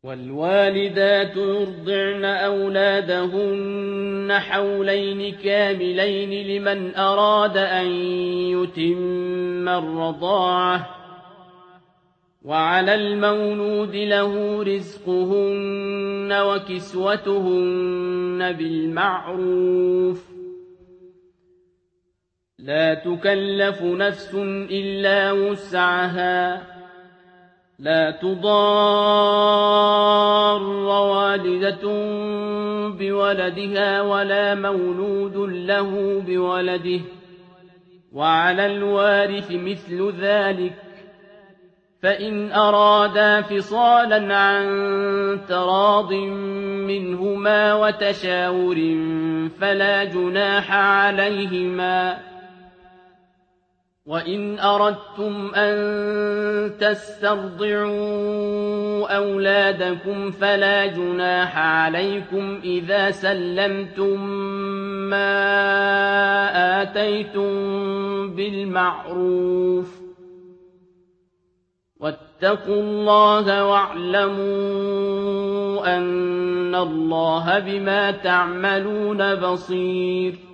والوالدات يرضعن أولادهن حولين كاملين لمن أراد أن يتم الرضاعة وعلى المولود له رزقهن وكسوتهن بالمعروف لا تكلف نفس إلا وسعها لا تضار والدة بولدها ولا مولود له بولده وعلى الوارث مثل ذلك فإن أرادا فصالا عن تراض منهما وتشاور فلا جناح عليهما وإن أردتم أن تسترضعوا أولادكم فلا جناح عليكم إذا سلمتم ما آتيتم بالمعروف واتقوا الله واعلموا أن الله بما تعملون بصير